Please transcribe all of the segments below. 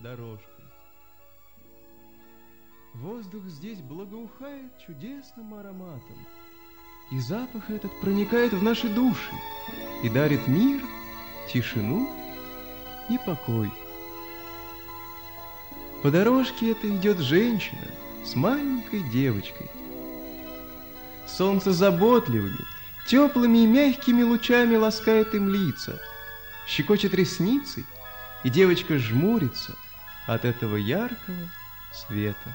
дорожкой. Воздух здесь благоухает чудесным ароматом, и запах этот проникает в наши души и дарит мир, тишину и покой. По дорожке этой идет женщина с маленькой девочкой. Солнце заботливыми, теплыми и мягкими лучами ласкает им лица, щекочет ресницы, и девочка жмурится от этого яркого света.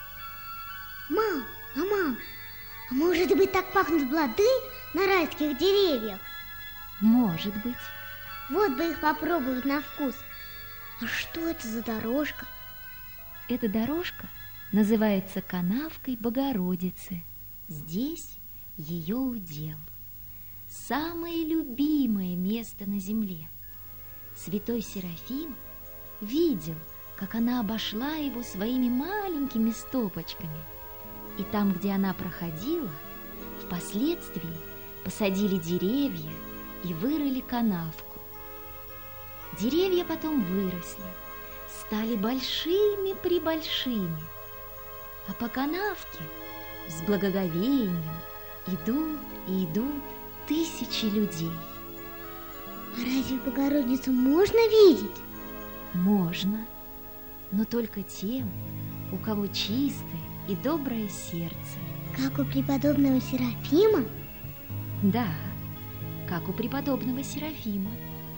Мам, а может быть, так пахнут плоды на райских деревьях? Может быть. Вот бы их попробовать на вкус. А что это за дорожка? Эта дорожка называется канавкой Богородицы. Здесь ее удел. Самое любимое место на земле. Святой Серафим видел, как она обошла его своими маленькими стопочками. И там, где она проходила, впоследствии посадили деревья и вырыли канавку. Деревья потом выросли, стали большими-пребольшими, а по канавке с благоговением идут и идут тысячи людей. А разве Богородицу можно видеть? Можно, но только тем, у кого чистое и доброе сердце. Как у преподобного Серафима? Да, как у преподобного Серафима.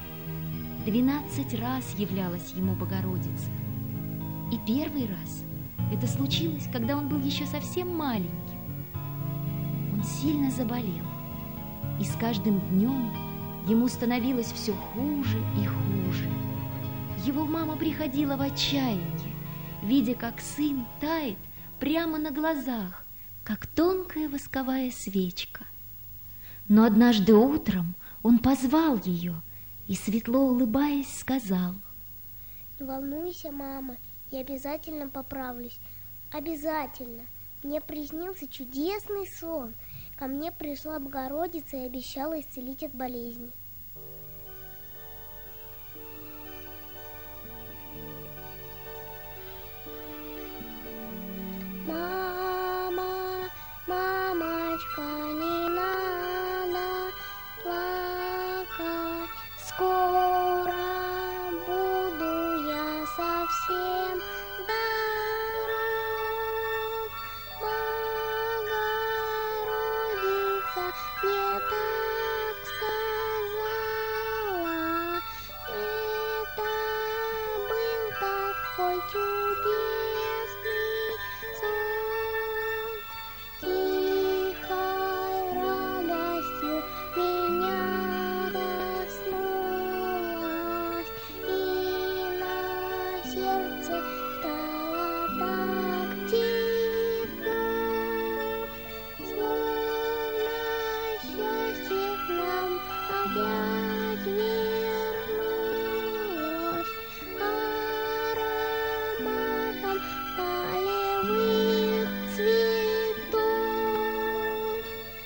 12 раз являлась ему Богородица. И первый раз это случилось, когда он был еще совсем маленьким. Он сильно заболел, и с каждым днем ему становилось все хуже и хуже. Его мама приходила в отчаяние, видя, как сын тает прямо на глазах, как тонкая восковая свечка. Но однажды утром он позвал ее и, светло улыбаясь, сказал: «Не волнуйся, мама, я обязательно поправлюсь. Обязательно. Мне приснился чудесный сон. Ко мне пришла Богородица и обещала исцелить от болезни». Мама, мамочка, не надо плакать. Скоро буду я совсем здоров. Богородица мне так сказала. Это был такой чудесный сон. Тихой радостью меня коснулась, и на сердце стало так тепло, словно счастье к нам опять вернулось ароматом полевых цветов.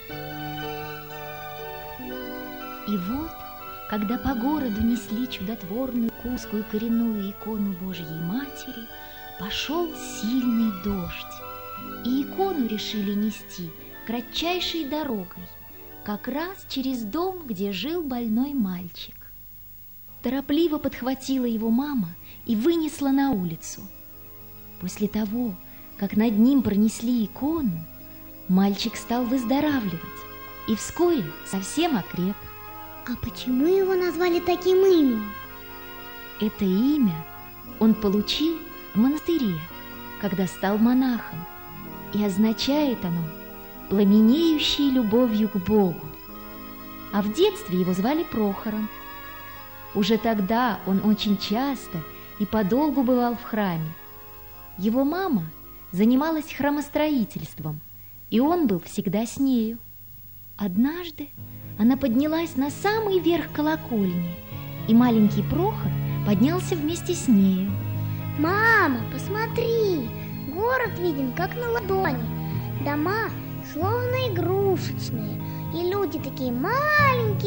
И вот, когда по городу несли чудотворную кускую коренную икону Божьей Матери, пошел сильный дождь, и икону решили нести кратчайшей дорогой, как раз через дом, где жил больной мальчик. Торопливо подхватила его мама и вынесла на улицу. После того, как над ним пронесли икону, мальчик стал выздоравливать и вскоре совсем окреп. А почему его назвали таким именем? Это имя он получил в монастыре, когда стал монахом, и означает оно «пламенеющий любовью к Богу». А в детстве его звали Прохором. Уже тогда он очень часто и подолгу бывал в храме. Его мама занималась храмостроительством, и он был всегда с нею. Однажды она поднялась на самый верх колокольни, и маленький Прохор поднялся вместе с нею. Мама, посмотри, город виден как на ладони. Дома словно игрушечные, и люди такие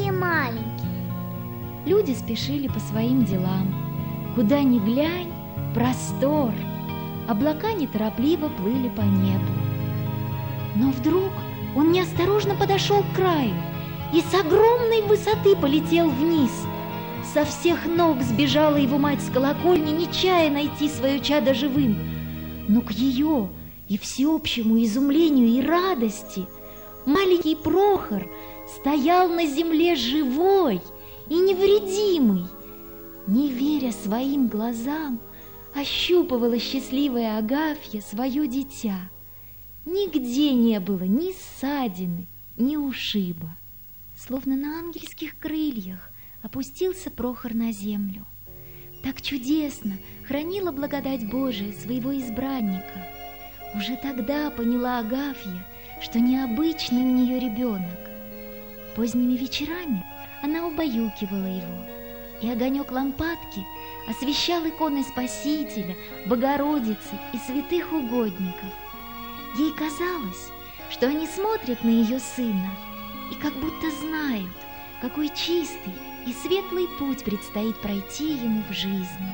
маленькие-маленькие. Люди спешили по своим делам. Куда ни глянь, простор. Облака неторопливо плыли по небу. Но вдруг он неосторожно подошел к краю и с огромной высоты полетел вниз. Со всех ног сбежала его мать с колокольни, не чая найти свое чадо живым. Но к ее и всеобщему изумлению и радости маленький Прохор стоял на земле живой и невредимый. Не веря своим глазам, ощупывала счастливая Агафья свое дитя. Нигде не было ни ссадины, ни ушиба. Словно на ангельских крыльях опустился Прохор на землю. Так чудесно хранила благодать Божия своего избранника. Уже тогда поняла Агафья, что необычный у нее ребенок. Поздними вечерами она убаюкивала его, и огонек лампадки освещал иконы Спасителя, Богородицы и святых угодников. Ей казалось, что они смотрят на ее сына и как будто знают, какой чистый и светлый путь предстоит пройти ему в жизни.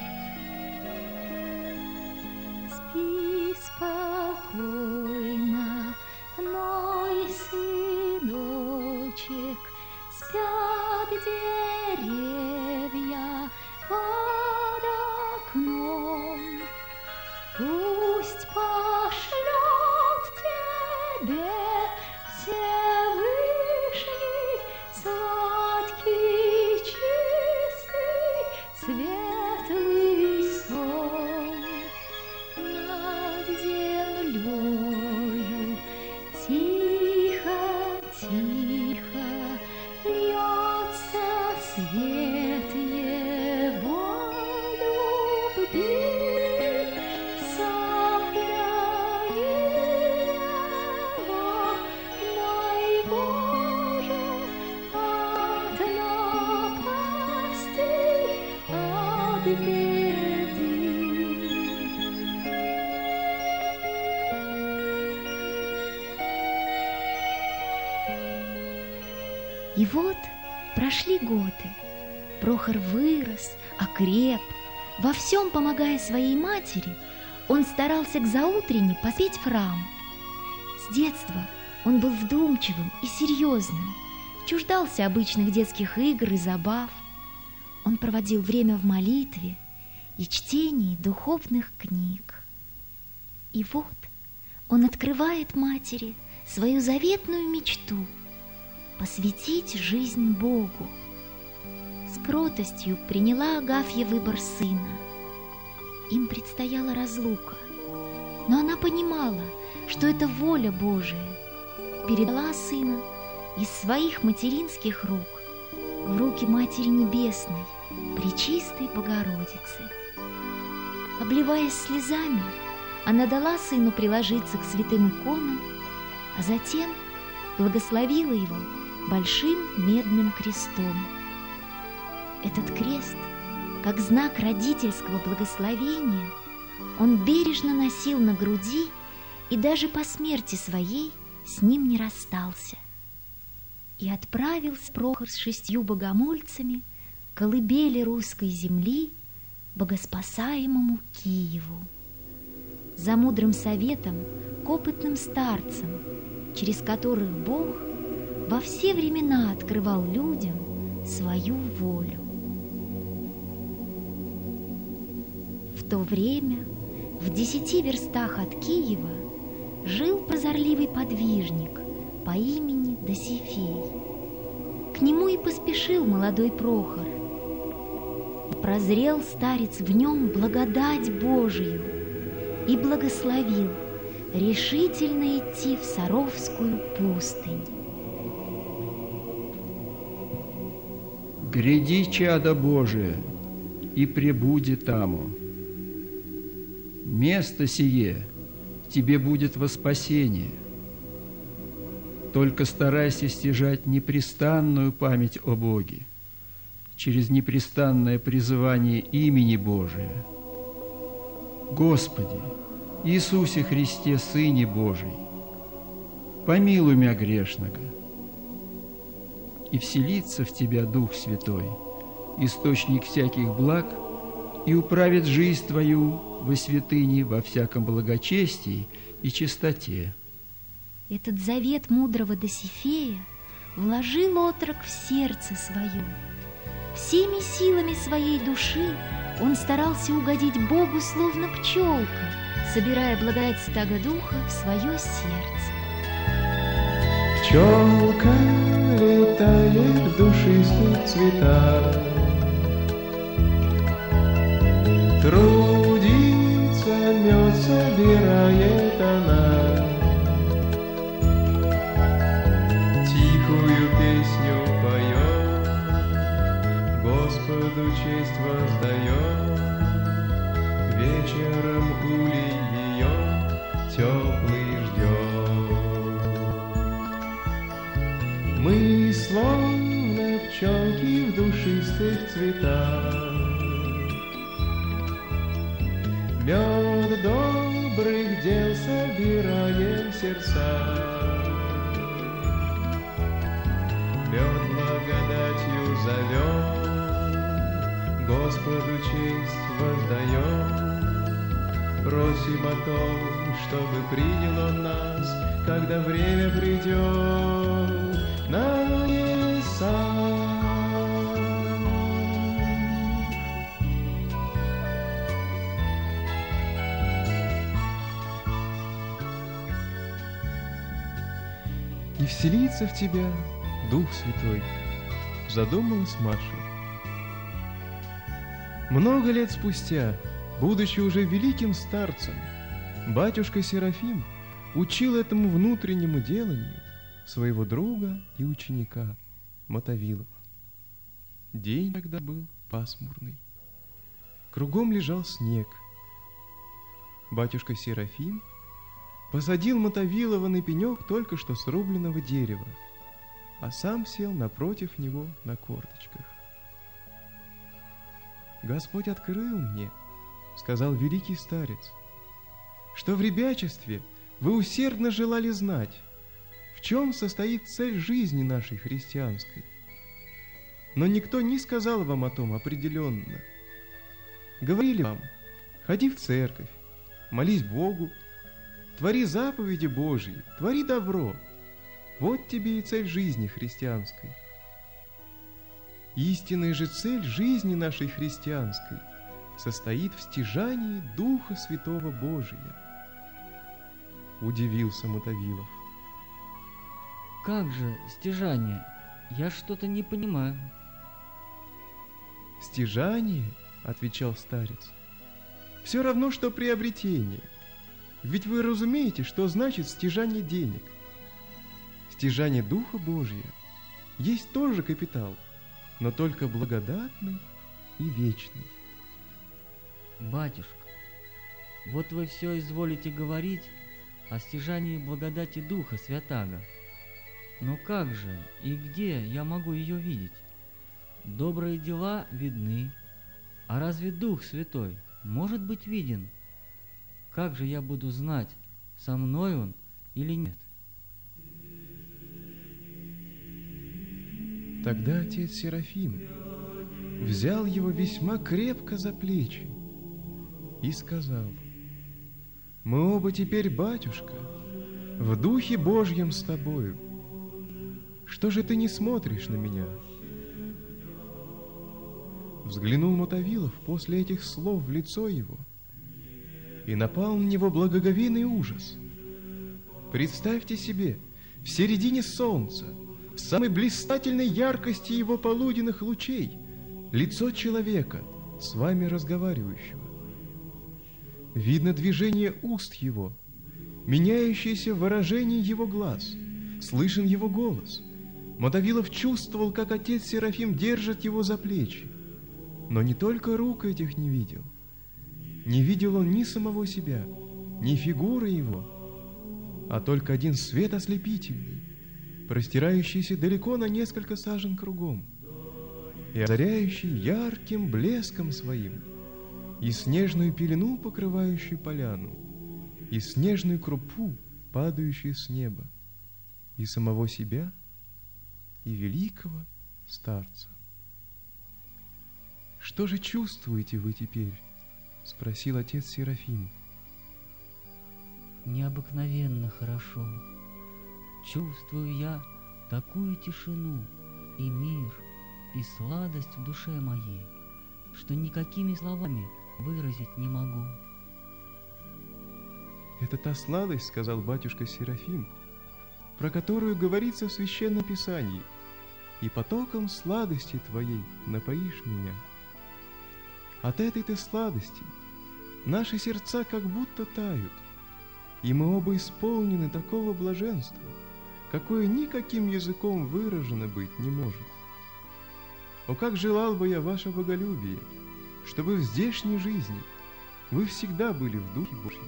Спи спокойно, мой сыночек, спят деревья под окном. Пусть пошлет тебе Всевышний сладкий, чистый, светлый сон. Над землею тихо-тихо льется свет его любви. И вот прошли годы. Прохор вырос, окреп. Во всем помогая своей матери, он старался к заутренне поспеть в храм. С детства он был вдумчивым и серьезным, чуждался обычных детских игр и забав. Он проводил время в молитве и чтении духовных книг. И вот он открывает матери свою заветную мечту — посвятить жизнь Богу. С кротостью приняла Агафья выбор сына. Им предстояла разлука, но она понимала, что это воля Божия. Передала сына из своих материнских рук в руки Матери Небесной, Пречистой Богородицы. Обливаясь слезами, она дала сыну приложиться к святым иконам, а затем благословила его большим медным крестом. Этот крест, как знак родительского благословения, он бережно носил на груди и даже по смерти своей с ним не расстался. И отправился Прохор с 6 богомольцами к колыбели русской земли, богоспасаемому Киеву, за мудрым советом к опытным старцам, через которых Бог во все времена открывал людям свою волю. В то время в 10 верстах от Киева жил прозорливый подвижник по имени Досифей. К нему и поспешил молодой Прохор. Прозрел старец в нем благодать Божию и благословил решительно идти в Саровскую пустынь. «Гряди, чадо Божие, и пребуди таму. Место сие тебе будет во спасение. Только старайся стяжать непрестанную память о Боге через непрестанное призывание имени Божия. Господи, Иисусе Христе, Сыне Божий, помилуй мя грешного, и вселится в тебя Дух Святой, источник всяких благ и управит жизнь твою во святыне во всяком благочестии и чистоте. Этот завет мудрого Досифея вложил отрок в сердце свое. Всеми силами своей души он старался угодить Богу, словно пчелка, собирая благодать Святаго Духа в свое сердце. Пчелка летает в душистых цветах, трудится, мед собирает она, тихую песню поет, Господу честь воздает, вечером улей ее теплый ждет. Мы словно пчелки в душистых цветах, мед добрых дел собираем в сердцах, мед благодатью зовем, Господу честь воздаем, просим о том, чтобы принял Он нас, когда время придет на небеса. И вселится в тебя Дух Святой, задумалась Маша. Много лет спустя, будучи уже великим старцем, батюшка Серафим учил этому внутреннему деланию своего друга и ученика Мотовилова. День тогда был пасмурный. Кругом лежал снег. Батюшка Серафим посадил Мотовилова на пенек только что срубленного дерева, а сам сел напротив него на корточках. «Господь открыл мне, — сказал великий старец, — что в ребячестве вы усердно желали знать, в чем состоит цель жизни нашей христианской. Но никто не сказал вам о том определенно. Говорили вам: ходи в церковь, молись Богу, твори заповеди Божьи, твори добро. Вот тебе и цель жизни христианской. Истинная же цель жизни нашей христианской состоит в стяжании Духа Святого Божия». Удивился Мотовилов. Как же стяжание? Я что-то не понимаю. «Стяжание, — отвечал старец, — все равно, что приобретение. Ведь вы разумеете, что значит стяжание денег. Стяжание Духа Божия есть тоже капитал, но только благодатный и вечный». Батюшка, вот вы все изволите говорить о стяжании благодати Духа Святаго. Но как же и где я могу ее видеть? Добрые дела видны, а разве Дух Святой может быть виден? Как же я буду знать, со мной Он или нет? Тогда отец Серафим взял его весьма крепко за плечи и сказал: «Мы оба теперь, батюшка, в Духе Божьем с тобою. Что же ты не смотришь на меня?» Взглянул Мотовилов после этих слов в лицо его, и напал на него благоговейный ужас. Представьте себе, в середине солнца, в самой блистательной яркости его полуденных лучей, лицо человека, с вами разговаривающего. Видно движение уст его, меняющееся выражение его глаз, слышен его голос. Мотовилов чувствовал, как отец Серафим держит его за плечи. Но не только рук этих не видел. Не видел он ни самого себя, ни фигуры его, а только один свет ослепительный, простирающийся далеко на несколько сажен кругом и озаряющий ярким блеском своим и снежную пелену, покрывающую поляну, и снежную крупу, падающую с неба, и самого себя, и великого старца. Что же чувствуете вы теперь? Спросил отец Серафим. Необыкновенно хорошо. Чувствую я такую тишину и мир, и сладость в душе моей, что никакими словами выразить не могу. Это та сладость, сказал батюшка Серафим, про которую говорится в Священном Писании. И потоком сладости твоей напоишь меня. От этой-то сладости наши сердца как будто тают, и мы оба исполнены такого блаженства, какое никаким языком выражено быть не может. О, как желал бы я ваше боголюбие, чтобы в здешней жизни вы всегда были в Духе Божьем.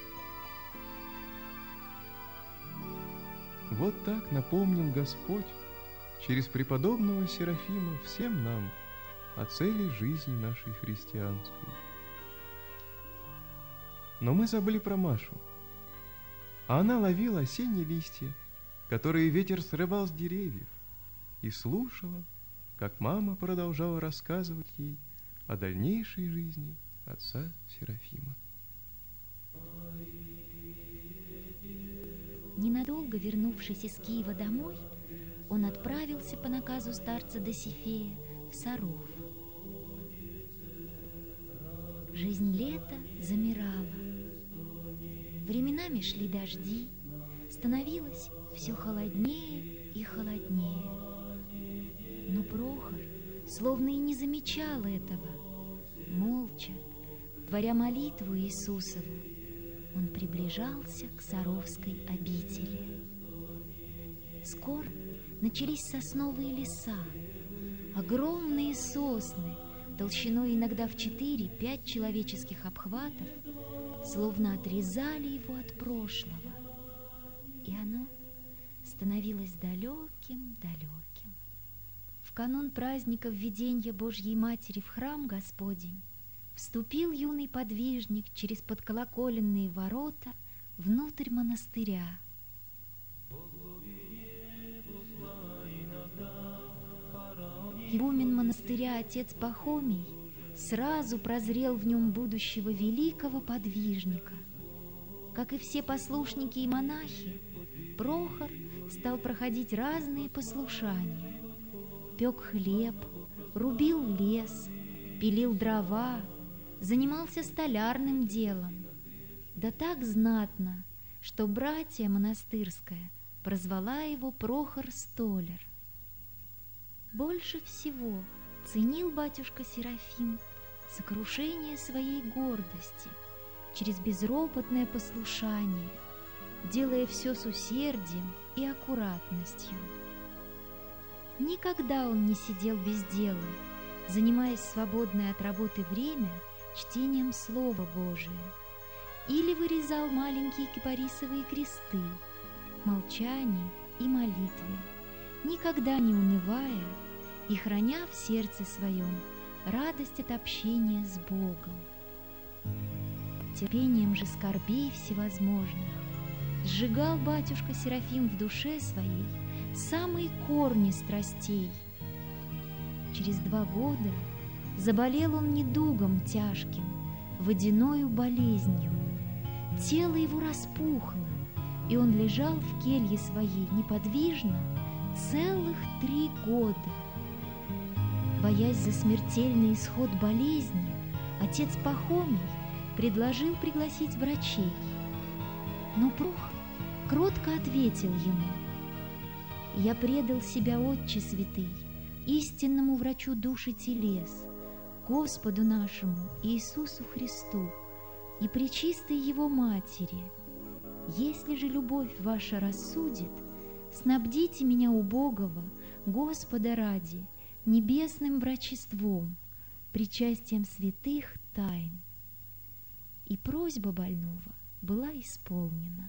Вот так напомнил Господь через преподобного Серафима всем нам о цели жизни нашей христианской. Но мы забыли про Машу. А она ловила осенние листья, которые ветер срывал с деревьев, и слушала, как мама продолжала рассказывать ей о дальнейшей жизни отца Серафима. Ненадолго вернувшись из Киева домой, он отправился по наказу старца Досифея в Саров. Жизнь лета замирала. Временами шли дожди, становилось все холоднее и холоднее. Но Прохор словно и не замечал этого. Молча, творя молитву Иисусову, он приближался к Саровской обители. Скоро начались сосновые леса, огромные сосны, толщиной иногда в 4-5 человеческих обхватов, словно отрезали его от прошлого, и оно становилось далеким-далеким. В канун праздника введения Божьей Матери в храм Господень вступил юный подвижник через подколоколенные ворота внутрь монастыря. Игумен монастыря отец Пахомий сразу прозрел в нем будущего великого подвижника. Как и все послушники и монахи, Прохор стал проходить разные послушания. Пек хлеб, рубил лес, пилил дрова, занимался столярным делом. Да так знатно, что братья монастырская прозвала его Прохор-столяр. Больше всего ценил батюшка Серафим сокрушение своей гордости через безропотное послушание, делая все с усердием и аккуратностью. Никогда он не сидел без дела, занимаясь в свободное от работы время чтением Слова Божия, или вырезал маленькие кипарисовые кресты, молчании и молитве, никогда не унывая и храня в сердце своем радость от общения с Богом. Терпением же скорбей всевозможных сжигал батюшка Серафим в душе своей самые корни страстей. Через 2 года заболел он недугом тяжким, водяною болезнью. Тело его распухло, и он лежал в келье своей неподвижно целых 3 года. Боясь за смертельный исход болезни, отец Пахомий предложил пригласить врачей. Но Прохор кротко ответил ему: «Я предал себя, Отче святый, истинному врачу душ и телес, Господу нашему Иисусу Христу и пречистой Его Матери. Если же любовь ваша рассудит, снабдите меня убогого, Господа ради, небесным врачеством, причастием святых тайн». И просьба больного была исполнена.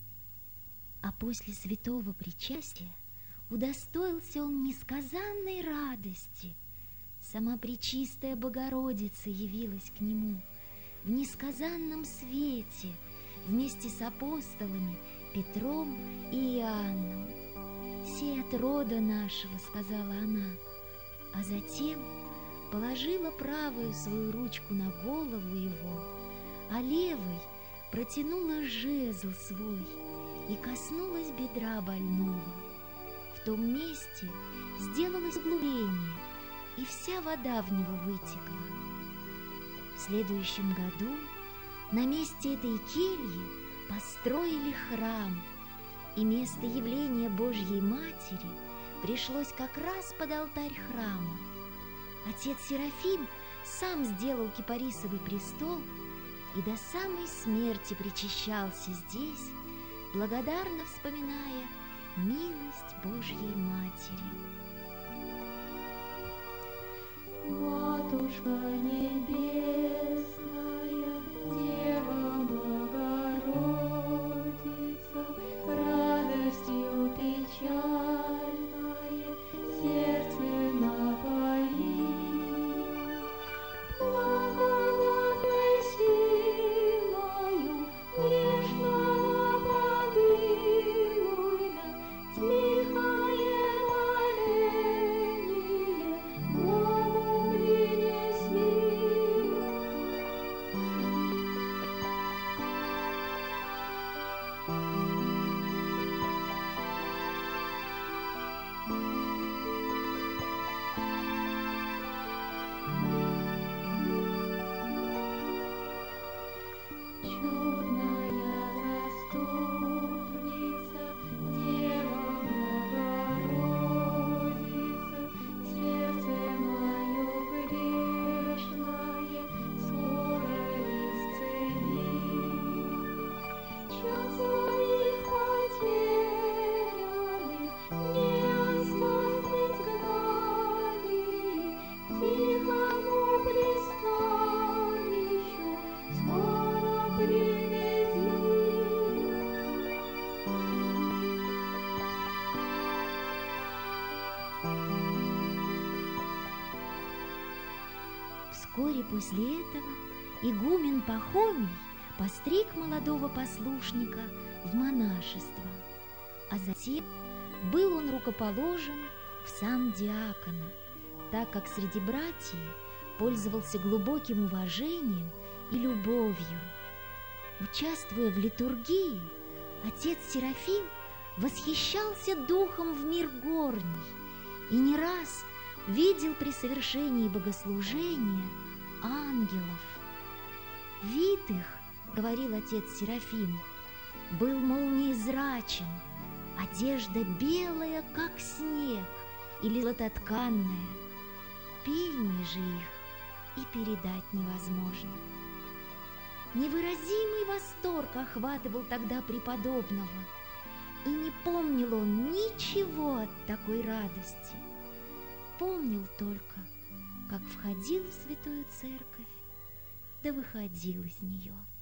А после святого причастия удостоился он несказанной радости. Сама Пречистая Богородица явилась к нему в несказанном свете вместе с апостолами Петром и Иоанном. «Сей от рода нашего», — сказала она, а затем положила правую свою ручку на голову его, а левой протянула жезл свой и коснулась бедра больного. В том месте сделалось углубление, и вся вода в него вытекла. В следующем году на месте этой кельи построили храм, и место явления Божьей Матери пришлось как раз под алтарь храма. Отец Серафим сам сделал кипарисовый престол и до самой смерти причащался здесь, благодарно вспоминая милость Божьей Матери. Матушка небесная, Дева Богородица, радостью печальное сердце напои. Благодатной силою грешного помилуй нас, тихое моление Богу принеси. Чудная заступница, Дева Богородица, сердце мое грешное скоро исцели. Чад своих потерянных не оставь в изгнании, к тихому пристанищу скоро приведи. Вскоре после этого игумен Пахомий постриг молодого послушника в монашество, а затем был он рукоположен в сан диакона, так как среди братьев пользовался глубоким уважением и любовью. Участвуя в литургии, отец Серафим восхищался духом в мир горний и не раз видел при совершении богослужения ангелов. Вид их, говорил отец Серафим, был молниезрачен, одежда белая, как снег, или златотканная. Пение же их и передать невозможно. Невыразимый восторг охватывал тогда преподобного, и не помнил он ничего от такой радости. Помнил только, как входил в святую церковь, да выходил из нее.